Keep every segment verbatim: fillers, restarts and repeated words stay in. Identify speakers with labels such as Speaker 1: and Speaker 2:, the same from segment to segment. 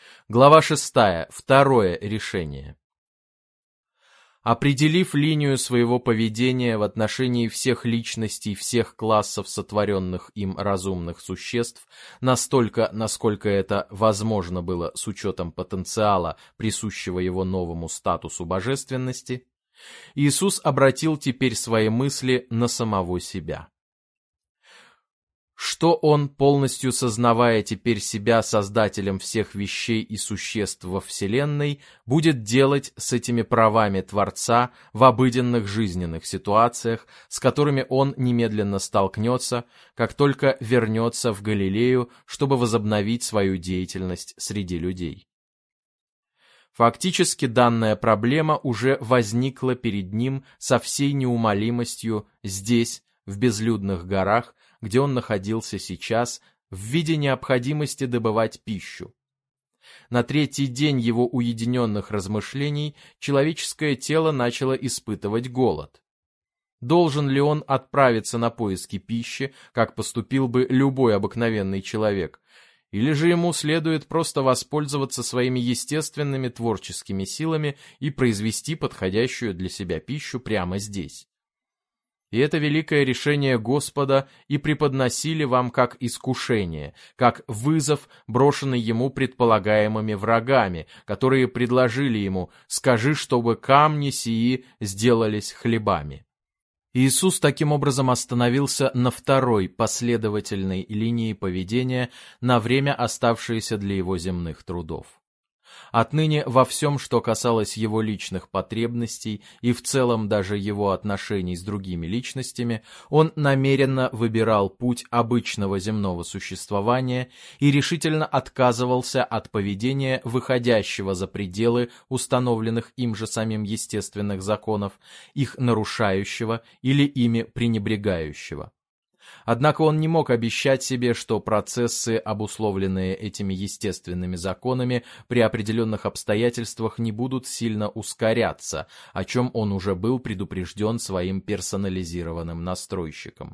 Speaker 1: Глава шестая. Второе решение. Определив линию своего поведения в отношении всех личностей, всех классов сотворенных им разумных существ, настолько, насколько это возможно было с учетом потенциала, присущего его новому статусу божественности, Иисус обратил теперь свои мысли на самого себя. Что он, полностью сознавая теперь себя создателем всех вещей и существ во Вселенной, будет делать с этими правами Творца в обыденных жизненных ситуациях, с которыми он немедленно столкнется, как только вернется в Галилею, чтобы возобновить свою деятельность среди людей? Фактически данная проблема уже возникла перед ним со всей неумолимостью здесь, в безлюдных горах, где он находился сейчас, в виде необходимости добывать пищу. На третий день его уединенных размышлений человеческое тело начало испытывать голод. Должен ли он отправиться на поиски пищи, как поступил бы любой обыкновенный человек, или же ему следует просто воспользоваться своими естественными творческими силами и произвести подходящую для себя пищу прямо здесь? И это великое решение Господа и преподносили вам как искушение, как вызов, брошенный ему предполагаемыми врагами, которые предложили ему: «Скажи, чтобы камни сии сделались хлебами». Иисус таким образом остановился на второй последовательной линии поведения на время, оставшееся для его земных трудов. Отныне во всем, что касалось его личных потребностей и в целом даже его отношений с другими личностями, он намеренно выбирал путь обычного земного существования и решительно отказывался от поведения, выходящего за пределы установленных им же самим естественных законов, их нарушающего или ими пренебрегающего. Однако он не мог обещать себе, что процессы, обусловленные этими естественными законами, при определенных обстоятельствах не будут сильно ускоряться, о чем он уже был предупрежден своим персонализированным настройщиком.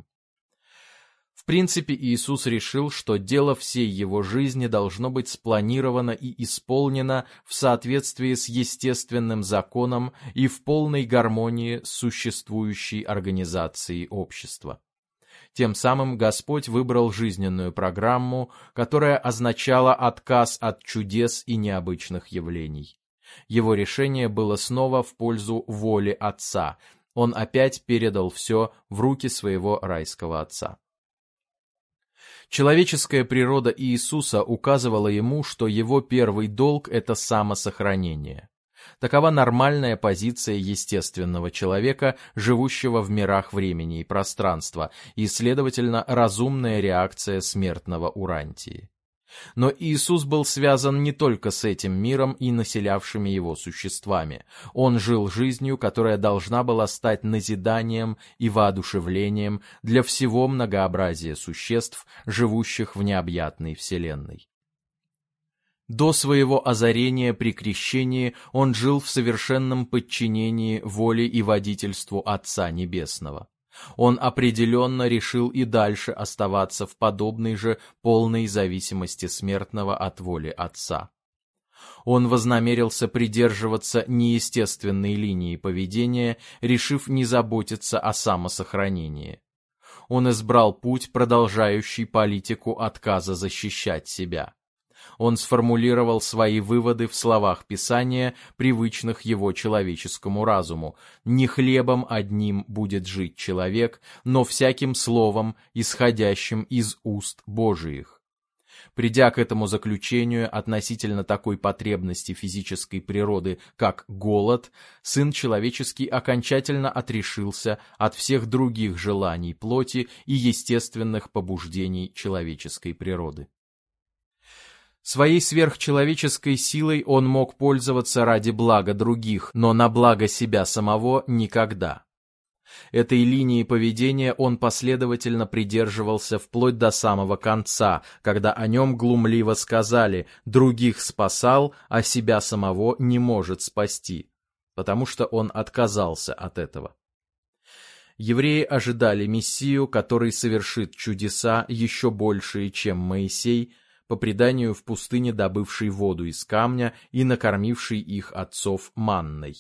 Speaker 1: В принципе, Иисус решил, что дело всей его жизни должно быть спланировано и исполнено в соответствии с естественным законом и в полной гармонии с существующей организацией общества. Тем самым Господь выбрал жизненную программу, которая означала отказ от чудес и необычных явлений. Его решение было снова в пользу воли Отца. Он опять передал все в руки своего райского Отца. Человеческая природа Иисуса указывала ему, что его первый долг – это самосохранение. Такова нормальная позиция естественного человека, живущего в мирах времени и пространства, и, следовательно, разумная реакция смертного Урантии. Но Иисус был связан не только с этим миром и населявшими его существами. Он жил жизнью, которая должна была стать назиданием и воодушевлением для всего многообразия существ, живущих в необъятной вселенной. До своего озарения при крещении он жил в совершенном подчинении воле и водительству Отца Небесного. Он определенно решил и дальше оставаться в подобной же полной зависимости смертного от воли Отца. Он вознамерился придерживаться неестественной линии поведения, решив не заботиться о самосохранении. Он избрал путь, продолжающий политику отказа защищать себя. Он сформулировал свои выводы в словах Писания, привычных его человеческому разуму: «Не хлебом одним будет жить человек, но всяким словом, исходящим из уст Божиих». Придя к этому заключению относительно такой потребности физической природы, как голод, Сын Человеческий окончательно отрешился от всех других желаний плоти и естественных побуждений человеческой природы. Своей сверхчеловеческой силой он мог пользоваться ради блага других, но на благо себя самого никогда. Этой линии поведения он последовательно придерживался вплоть до самого конца, когда о нем глумливо сказали: «Других спасал, а себя самого не может спасти», потому что он отказался от этого. Евреи ожидали Мессию, который совершит чудеса еще большие, чем Моисей, по преданию в пустыне добывший воду из камня и накормивший их отцов манной.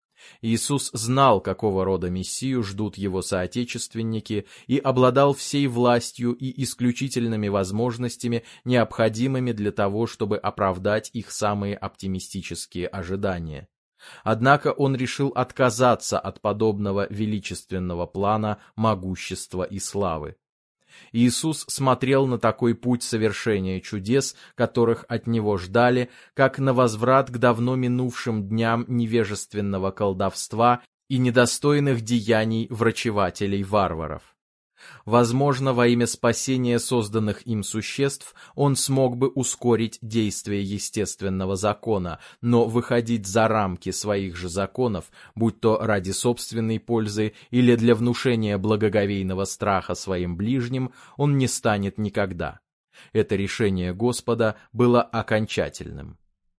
Speaker 1: Иисус знал, какого рода Мессию ждут его соотечественники, и обладал всей властью и исключительными возможностями, необходимыми для того, чтобы оправдать их самые оптимистические ожидания. Однако он решил отказаться от подобного величественного плана могущества и славы. Иисус смотрел на такой путь совершения чудес, которых от него ждали, как на возврат к давно минувшим дням невежественного колдовства и недостойных деяний врачевателей-варваров. Возможно, во имя спасения созданных им существ он смог бы ускорить действие естественного закона, но выходить за рамки своих же законов, будь то ради собственной пользы или для внушения благоговейного страха своим ближним, он не станет никогда. Это решение Господа было окончательным.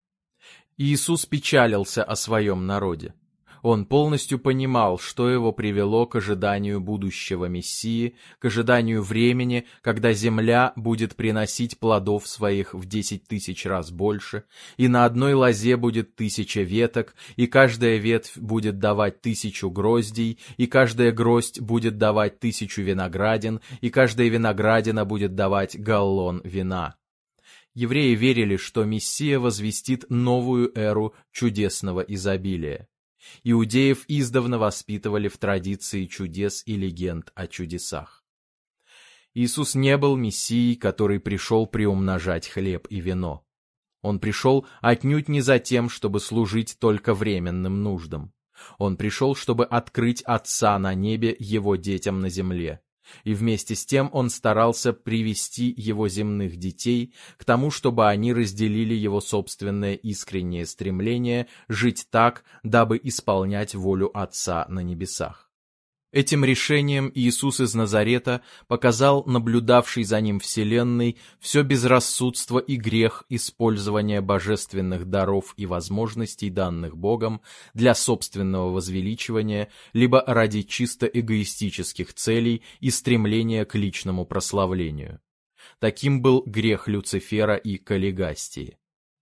Speaker 1: Иисус печалился о своем народе. Он полностью понимал, что его привело к ожиданию будущего Мессии, к ожиданию времени, когда земля будет приносить плодов своих в десять тысяч раз больше, и на одной лозе будет тысяча веток, и каждая ветвь будет давать тысячу гроздей, и каждая гроздь будет давать тысячу виноградин, и каждая виноградина будет давать галлон вина. Евреи верили, что Мессия возвестит новую эру чудесного изобилия. Иудеев издавна воспитывали в традиции чудес и легенд о чудесах. Иисус не был Мессией, который пришел приумножать хлеб и вино. Он пришел отнюдь не за тем, чтобы служить только временным нуждам. Он пришел, чтобы открыть Отца на небе его детям на земле. И вместе с тем он старался привести его земных детей к тому, чтобы они разделили его собственное искреннее стремление жить так, дабы исполнять волю Отца на небесах. Этим решением Иисус из Назарета показал наблюдавший за ним вселенной все безрассудство и грех использования божественных даров и возможностей, данных Богом, для собственного возвеличивания, либо ради чисто эгоистических целей и стремления к личному прославлению. Таким был грех Люцифера и Каллигастии.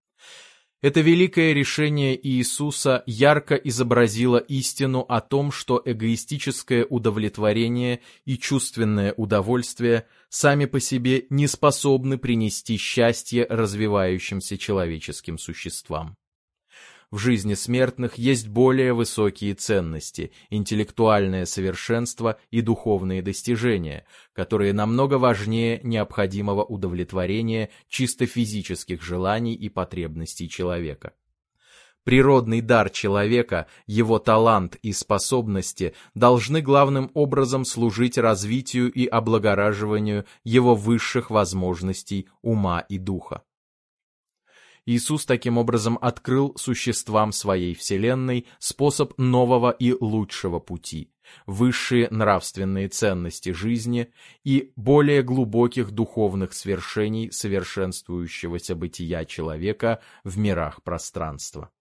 Speaker 1: Это великое решение Иисуса ярко изобразило истину о том, что эгоистическое удовлетворение и чувственное удовольствие сами по себе не способны принести счастье развивающимся человеческим существам. В жизни смертных есть более высокие ценности, интеллектуальное совершенство и духовные достижения, которые намного важнее необходимого удовлетворения чисто физических желаний и потребностей человека. Природный дар человека, его талант и способности должны главным образом служить развитию и облагораживанию его высших возможностей ума и духа. Иисус таким образом открыл существам своей вселенной способ нового и лучшего пути, высшие нравственные ценности жизни и более глубоких духовных свершений совершенствующегося бытия человека в мирах пространства.